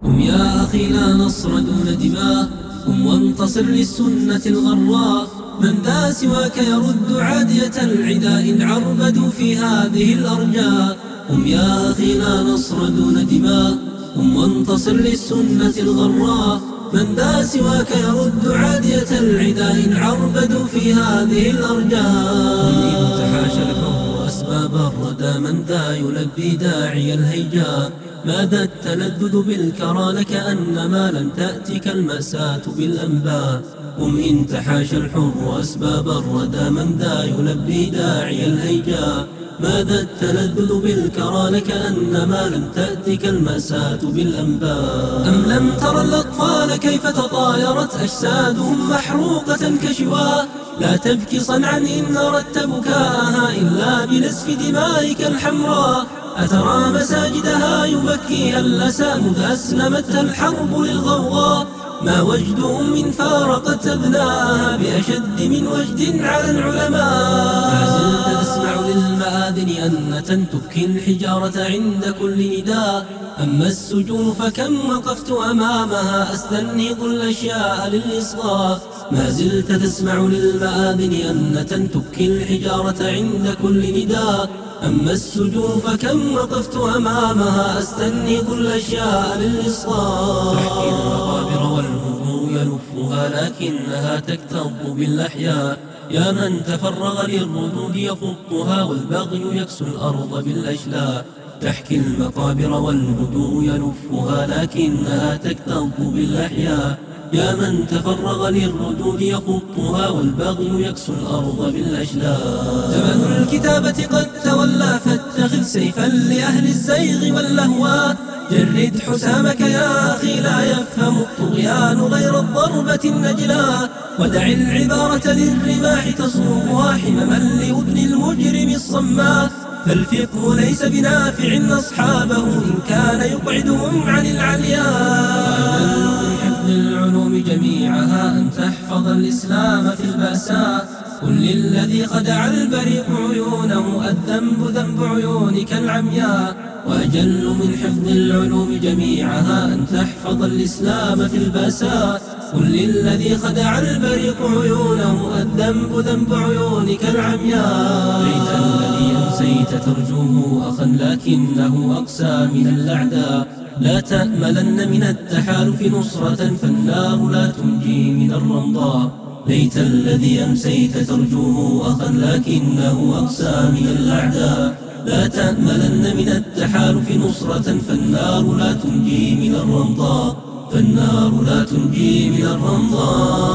قم يا أخي لا نصر دون دماء، قم وانتصر للسنة الغراء. من ذا سواك يرد عادية العداء إن عربدوا في هذه الأرجاء. قم يا أخي لا نصر دون دماء، قم وانتصر للسنة الغراء. من ذا سواك يرد عادية العداء إن عربدوا في هذه الأرجاء. إن تحاشى الحر أسباب الردى، من ذا يلبي داعي الهيجاء. ماذا التلذذ بالكرى لكأنما لم تأتك المأساة بالأنباء. قم إن تحاشى الحر أسباب الردى، من ذا يلبي داعي الهيجاء. ماذا التلذذ بالكرى لكأنما لم تأتك المأساة بالأنباء. أم لم تر الأطفال كيف تطايرت أجسادهم محروقة كشواء. لا تبكي صنعا إن أردت بكاءها إلا بنزف دمائك الحمراء. أترى مساجدها يبكيها الأسى مذ أسلمتها الحرب للغوغاء. ما وجد أم فارقت أبناءها بأشد من وجد على العلماء. ما زلت تسمع للمآذن أنة تبكي الحجارة عند كل نداء. أما السجون فكم وقفت أمامها أستنهض الأشياء للإصغاء. ما زلت تسمع للمآذن أنة تبكي الحجارة عند كل نداء. أما السجون فكم وقفت أمامها أستنهض الأشياء للإصغاء. تحكي المقابر والهبور يلفها لكنها تكتظ بالأحياء. يا من تفرغ للردود يخطها والبغي يكسو الأرض بالأشلاء. تحكي المقابر والهدوء يلفها لكنها تكتظ بالأحياء. يا من تفرغ للردود يخطها والبغي يكسو الأرض بالأشلاء. زمن الكتابة قد تولى فاتخذ سيفا لأهل الزيغ واللهوى. جرد حسامك يا أخي لا يفهم الطغيان غير الضربة النجلاء. ودع العبارة للرماح تصوبها حمما لودن المجرم الصماء. فالفقه ليس بنافع أصحابه إن كان يقعدهم عن العلياء. العلوم جميعها أن تحفظ الإسلام في البأساء. قل للذي خدع البريق عيونه الذنب ذنب عيونك العمياء. وأجل من حفظ العلوم جميعها أن تحفظ الإسلام في البأساء. قل للذي خدع البريق عيونه الذنب ذنب عيونك العمياء. ليت الذي أمسيت ترجوه أخا لكنه أقسى من الأعداء. لا تأملن من التحالف نصرة فالنار لا تنجي من الرمضاء. ليت الذي أمسيت ترجوه أخا لكنه أقسى من الأعداء. لا تأملن من التحالف نصرة فالنار لا تنجي من الرمضاء. فالنار لا تنجي من الرمضاء.